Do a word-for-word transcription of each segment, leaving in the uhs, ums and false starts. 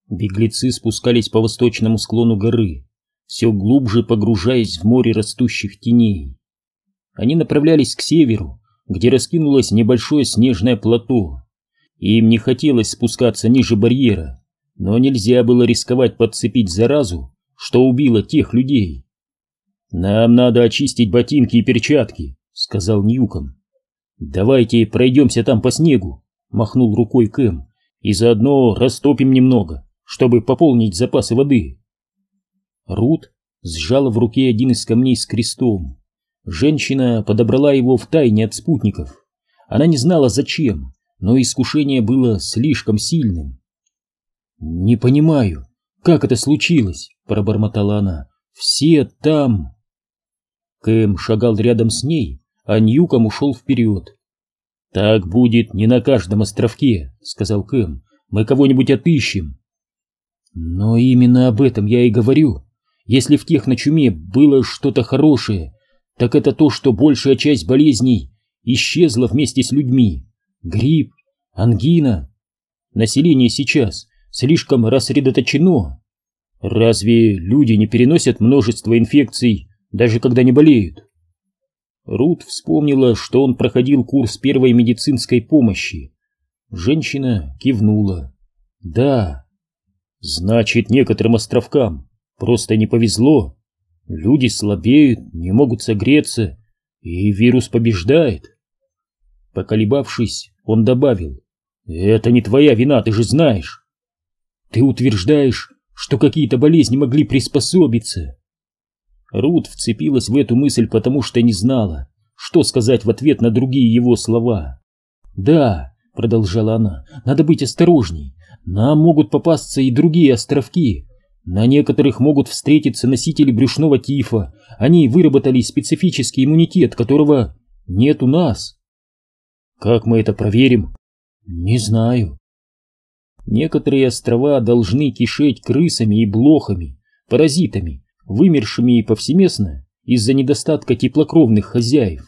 Беглецы спускались по восточному склону горы, все глубже погружаясь в море растущих теней. Они направлялись к северу, где раскинулось небольшое снежное плато. Им не хотелось спускаться ниже барьера, но нельзя было рисковать подцепить заразу, что убило тех людей. «Нам надо очистить ботинки и перчатки», — сказал Ньюком. «Давайте пройдемся там по снегу», — махнул рукой Кэм, «и заодно растопим немного, чтобы пополнить запасы воды». Рут сжала в руке один из камней с крестом. Женщина подобрала его втайне от спутников. Она не знала зачем, но искушение было слишком сильным. «Не понимаю, как это случилось?» — пробормотала она. «Все там...» Кэм шагал рядом с ней, а Ньюком ушел вперед. «Так будет не на каждом островке», — сказал Кэм. «Мы кого-нибудь отыщем». «Но именно об этом я и говорю. Если в техночуме было что-то хорошее, так это то, что большая часть болезней исчезла вместе с людьми. Грипп, ангина. Население сейчас слишком рассредоточено. Разве люди не переносят множество инфекций, даже когда не болеют?» Рут вспомнила, что он проходил курс первой медицинской помощи. Женщина кивнула. «Да». «Значит, некоторым островкам просто не повезло. Люди слабеют, не могут согреться, и вирус побеждает». Поколебавшись, он добавил: «Это не твоя вина, ты же знаешь». «Ты утверждаешь, что какие-то болезни могли приспособиться?» Рут вцепилась в эту мысль, потому что не знала, что сказать в ответ на другие его слова. «Да», — продолжала она, — «надо быть осторожней. Нам могут попасться и другие островки. На некоторых могут встретиться носители брюшного тифа. Они выработали специфический иммунитет, которого нет у нас». «Как мы это проверим?» «Не знаю». Некоторые острова должны кишеть крысами и блохами, паразитами, вымершими повсеместно из-за недостатка теплокровных хозяев.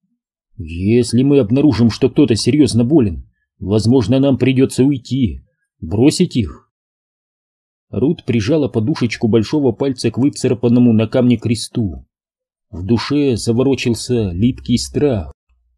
Если мы обнаружим, что кто-то серьезно болен, возможно, нам придется уйти, бросить их. Рут прижала подушечку большого пальца к выцарапанному на камне кресту. В душе заворочился липкий страх.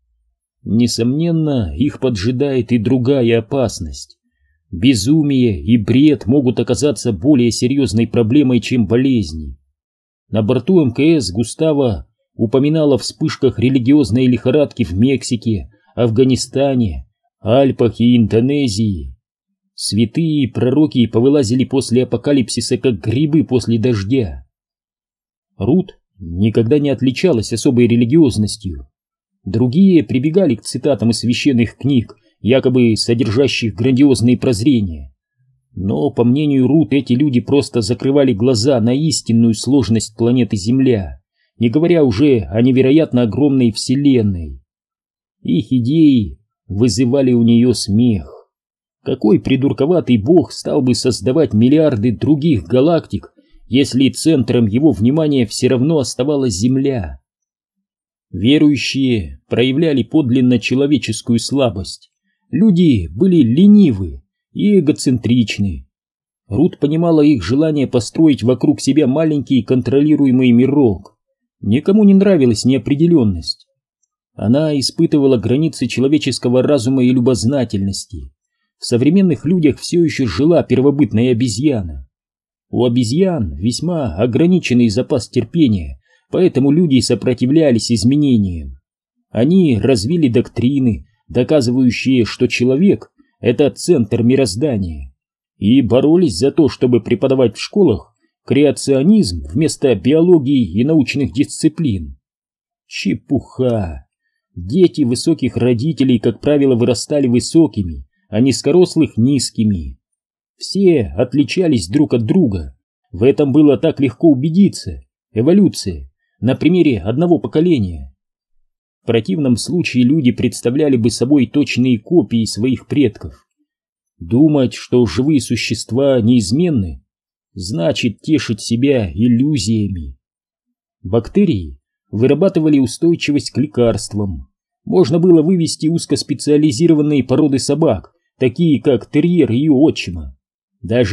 Несомненно, их поджидает и другая опасность. Безумие и бред могут оказаться более серьезной проблемой, чем болезни. На борту МКС Густава упоминала о вспышках религиозной лихорадки в Мексике, Афганистане, Альпах и Индонезии. Святые пророки повылазили после апокалипсиса, как грибы после дождя. Рут никогда не отличалась особой религиозностью. Другие прибегали к цитатам из священных книг, якобы содержащих грандиозные прозрения. Но, по мнению Рут, эти люди просто закрывали глаза на истинную сложность планеты Земля, не говоря уже о невероятно огромной Вселенной. Их идеи вызывали у нее смех. Какой придурковатый бог стал бы создавать миллиарды других галактик, если центром его внимания все равно оставалась Земля? Верующие проявляли подлинно человеческую слабость. Люди были ленивы и эгоцентричны. Рут понимала их желание построить вокруг себя маленький контролируемый мирок. Никому не нравилась неопределенность. Она испытывала границы человеческого разума и любознательности. В современных людях все еще жила первобытная обезьяна. У обезьян весьма ограниченный запас терпения, поэтому люди сопротивлялись изменениям. Они развили доктрины, доказывающие, что человек — это центр мироздания, и боролись за то, чтобы преподавать в школах креационизм вместо биологии и научных дисциплин. Чепуха! Дети высоких родителей, как правило, вырастали высокими, а низкорослых — низкими. Все отличались друг от друга. В этом было так легко убедиться. Эволюция на примере одного поколения. В противном случае люди представляли бы собой точные копии своих предков. Думать, что живые существа неизменны, значит тешить себя иллюзиями. Бактерии вырабатывали устойчивость к лекарствам. Можно было вывести узкоспециализированные породы собак, такие как терьер и ее отчима. Даже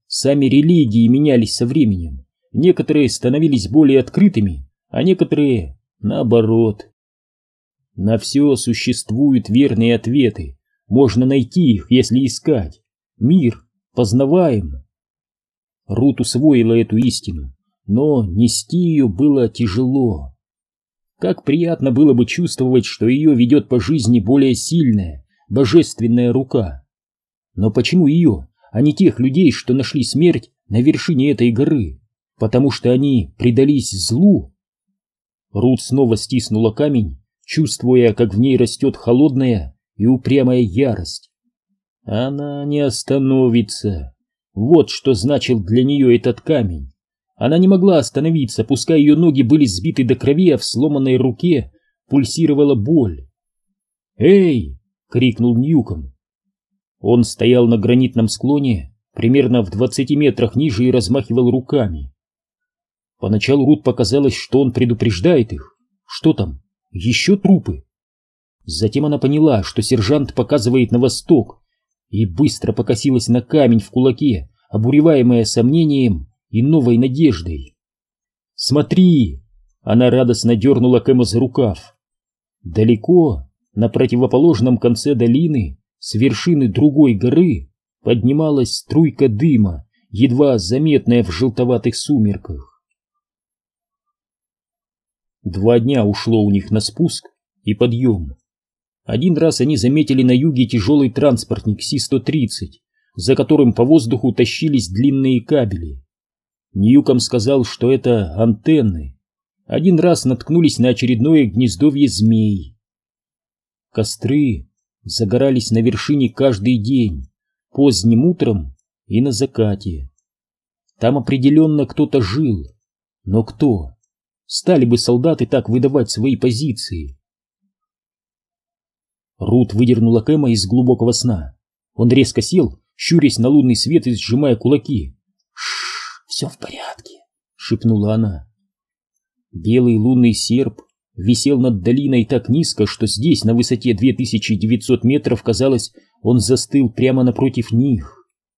Сами религии менялись со временем. Некоторые становились более открытыми, а некоторые наоборот. На все существуют верные ответы. Можно найти их, если искать. Мир познаваем. Рут усвоила эту истину, но нести ее было тяжело. Как приятно было бы чувствовать, что ее ведет по жизни более сильная, божественная рука. Но почему ее, а не тех людей, что нашли смерть на вершине этой горы? Потому что они предались злу? Рут снова стиснула камень, чувствуя, как в ней растет холодная и упрямая ярость. Она не остановится. Вот что значил для нее этот камень. Она не могла остановиться, пускай ее ноги были сбиты до крови, а в сломанной руке пульсировала боль. «Эй!» — крикнул Ньюком. Он стоял на гранитном склоне, примерно в двадцати метрах ниже, и размахивал руками. Поначалу Рут показалось, что он предупреждает их. Что там? Еще трупы? Затем она поняла, что сержант показывает на восток, и быстро покосилась на камень в кулаке, обуреваемая сомнением и новой надеждой. «Смотри!» — она радостно дернула Кэма за рукав. Далеко, на противоположном конце долины, с вершины другой горы, поднималась струйка дыма, едва заметная в желтоватых сумерках. Два дня ушло у них на спуск и подъем. Один раз они заметили на юге тяжелый транспортник Си сто тридцать, за которым по воздуху тащились длинные кабели. Ньюком сказал, что это антенны. Один раз наткнулись на очередное гнездовье змей. Костры загорались на вершине каждый день, поздним утром и на закате. Там определенно кто-то жил. Но кто? Стали бы солдаты так выдавать свои позиции? Рут выдернула Кэма из глубокого сна. Он резко сел, щурясь на лунный свет и сжимая кулаки. «Шш, все в порядке», — шепнула она. Белый лунный серп висел над долиной так низко, что здесь, на высоте две тысячи девятьсот метров, казалось, он застыл прямо напротив них.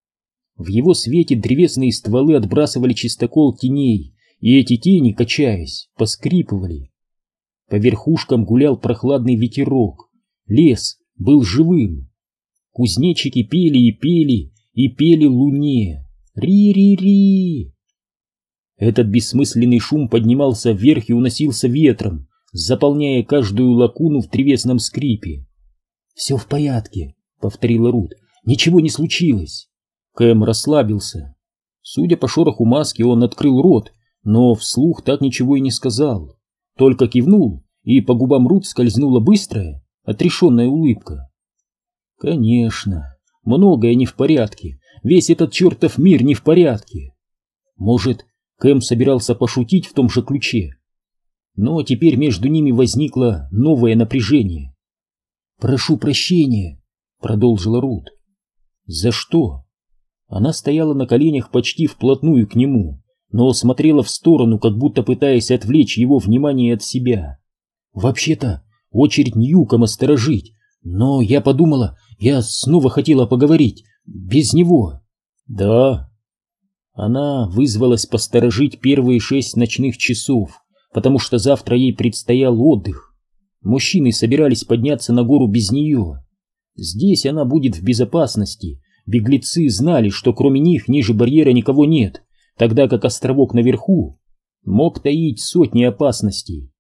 В его свете древесные стволы отбрасывали чистокол теней, и эти тени, качаясь, поскрипывали. По верхушкам гулял прохладный ветерок. Лес был живым. Кузнечики пели и пели, и пели луне. Ри-ри-ри! Этот бессмысленный шум поднимался вверх и уносился ветром, заполняя каждую лакуну в древесном скрипе. «Все в порядке», — повторила Рут. «Ничего не случилось». Кэм расслабился. Судя по шороху маски, он открыл рот, но вслух так ничего и не сказал. Только кивнул, и по губам Рут скользнула быстрая, отрешенная улыбка. Конечно, многое не в порядке. Весь этот чертов мир не в порядке. Может, Кэм собирался пошутить в том же ключе. Но теперь между ними возникло новое напряжение. «Прошу прощения», — продолжила Рут. «За что?» Она стояла на коленях почти вплотную к нему, но смотрела в сторону, как будто пытаясь отвлечь его внимание от себя. «Вообще-то, очередь Ньюкома сторожить, но я подумала, я снова хотела поговорить, без него». «Да». Она вызвалась посторожить первые шесть ночных часов, потому что завтра ей предстоял отдых. Мужчины собирались подняться на гору без нее. Здесь она будет в безопасности. Беглецы знали, что кроме них ниже барьера никого нет, тогда как островок наверху мог таить сотни опасностей.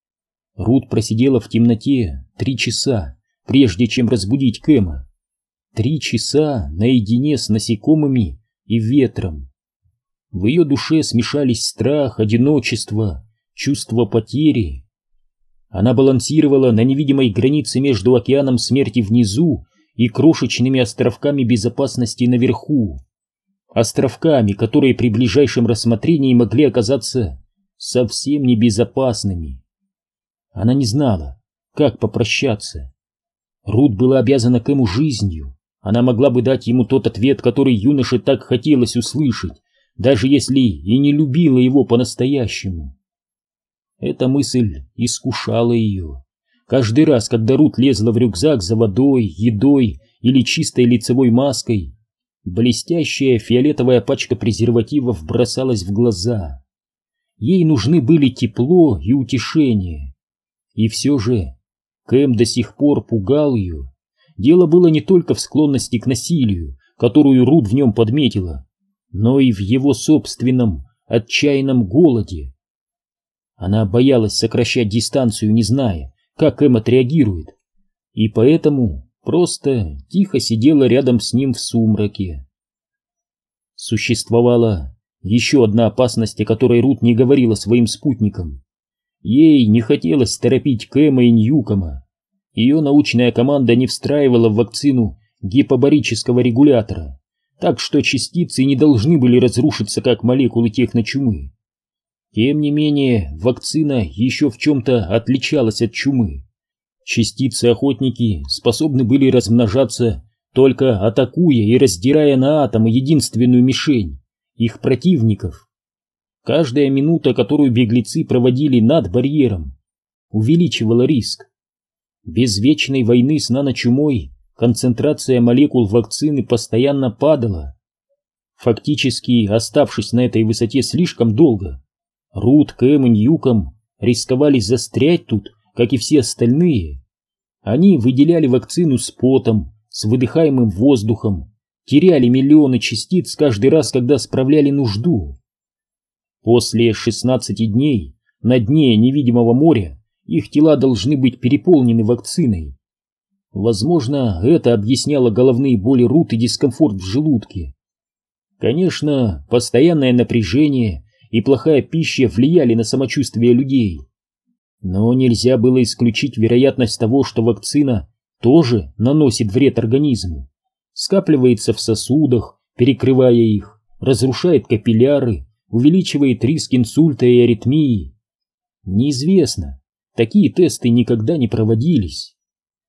Рут просидела в темноте три часа, прежде чем разбудить Кэма. Три часа наедине с насекомыми и ветром. В ее душе смешались страх, одиночество, чувство потери. Она балансировала на невидимой границе между океаном смерти внизу и крошечными островками безопасности наверху. Островками, которые при ближайшем рассмотрении могли оказаться совсем небезопасными. Она не знала, как попрощаться. Рут была обязана Кэму жизнью. Она могла бы дать ему тот ответ, который юноше так хотелось услышать, даже если и не любила его по-настоящему. Эта мысль искушала ее. Каждый раз, когда Рут лезла в рюкзак за водой, едой или чистой лицевой маской, Блестящая фиолетовая пачка презервативов бросалась в глаза. Ей нужны были тепло и утешение. И все же Кэм до сих пор пугал ее. Дело было не только в склонности к насилию, которую Рут в нем подметила, но и в его собственном отчаянном голоде. Она боялась сокращать дистанцию, не зная, как Кэм отреагирует, и поэтому просто тихо сидела рядом с ним в сумраке. Существовала еще одна опасность, о которой Рут не говорила своим спутникам. Ей не хотелось торопить Кэма и Ньюкома. Ее научная команда не встраивала в вакцину гипобарического регулятора, так что частицы не должны были разрушиться, как молекулы техночумы. Тем не менее, вакцина еще в чем-то отличалась от чумы. Частицы-охотники способны были размножаться, только атакуя и раздирая на атомы единственную мишень — их противников. Каждая минута, которую беглецы проводили над барьером, увеличивала риск. Без вечной войны с наночумой концентрация молекул вакцины постоянно падала. Фактически, оставшись на этой высоте слишком долго, Рут, Кэм и Ньюком рисковали застрять тут, как и все остальные. Они выделяли вакцину с потом, с выдыхаемым воздухом, теряли миллионы частиц каждый раз, когда справляли нужду. После шестнадцати дней на дне невидимого моря их тела должны быть переполнены вакциной. Возможно, это объясняло головные боли Рут и дискомфорт в желудке. Конечно, постоянное напряжение и плохая пища влияли на самочувствие людей. Но нельзя было исключить вероятность того, что вакцина тоже наносит вред организму, скапливается в сосудах, перекрывая их, разрушает капилляры, увеличивает риск инсульта и аритмии. Неизвестно, такие тесты никогда не проводились.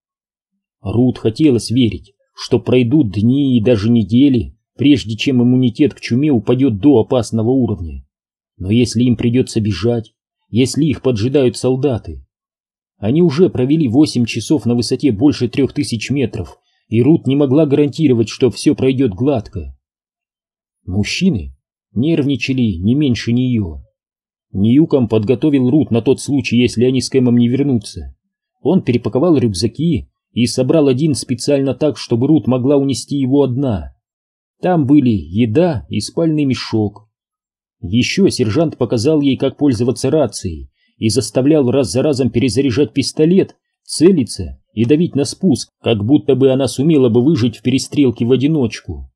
Рут хотелось верить, что пройдут дни и даже недели, прежде чем иммунитет к чуме упадет до опасного уровня. Но если им придется бежать, если их поджидают солдаты... Они уже провели восемь часов на высоте больше трех тысяч метров, и Рут не могла гарантировать, что все пройдет гладко. Мужчины нервничали не меньше нее. Ньюком подготовил Рут на тот случай, если они с Кэмом не вернутся. Он перепаковал рюкзаки и собрал один специально так, чтобы Рут могла унести его одна. Там были еда и спальный мешок. Еще сержант показал ей, как пользоваться рацией, и заставлял раз за разом перезаряжать пистолет, целиться и давить на спуск, как будто бы она сумела бы выжить в перестрелке в одиночку.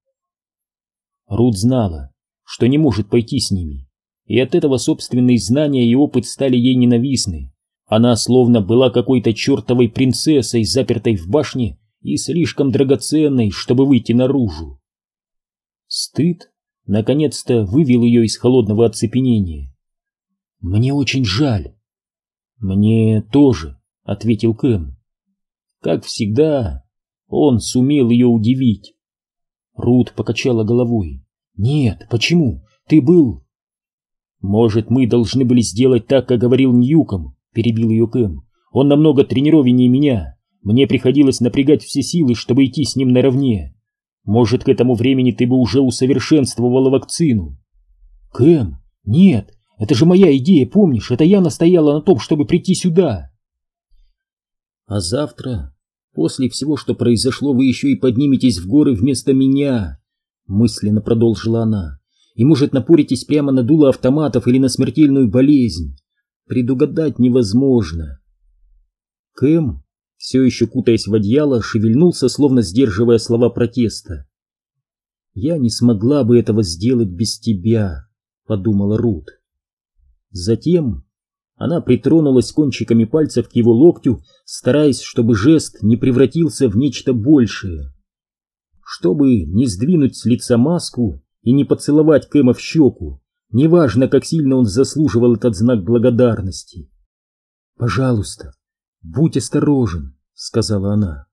Рут знала, что не может пойти с ними, и от этого собственные знания и опыт стали ей ненавистны. Она словно была какой-то чертовой принцессой, запертой в башне и слишком драгоценной, чтобы выйти наружу. Стыд наконец-то вывел ее из холодного оцепенения. «Мне очень жаль». «Мне тоже», — ответил Кэм. Как всегда, он сумел ее удивить. Рут покачала головой. «Нет, почему? Ты был...» «Может, мы должны были сделать так, как говорил Ньюком», — перебил ее Кэм. «Он намного тренированнее меня. Мне приходилось напрягать все силы, чтобы идти с ним наравне. Может, к этому времени ты бы уже усовершенствовала вакцину». «Кэм, нет, это же моя идея, помнишь? Это я настояла на том, чтобы прийти сюда». «А завтра, после всего, что произошло, вы еще и подниметесь в горы вместо меня», — мысленно продолжила она. «И, может, напоритесь прямо на дуло автоматов или на смертельную болезнь. Предугадать невозможно». Кэм, все еще кутаясь в одеяло, шевельнулся, словно сдерживая слова протеста. «Я не смогла бы этого сделать без тебя», — подумала Рут. Затем она притронулась кончиками пальцев к его локтю, стараясь, чтобы жест не превратился в нечто большее. Чтобы не сдвинуть с лица маску и не поцеловать Кэма в щеку, неважно, как сильно он заслуживал этот знак благодарности. «Пожалуйста, будь осторожен», — сказала она.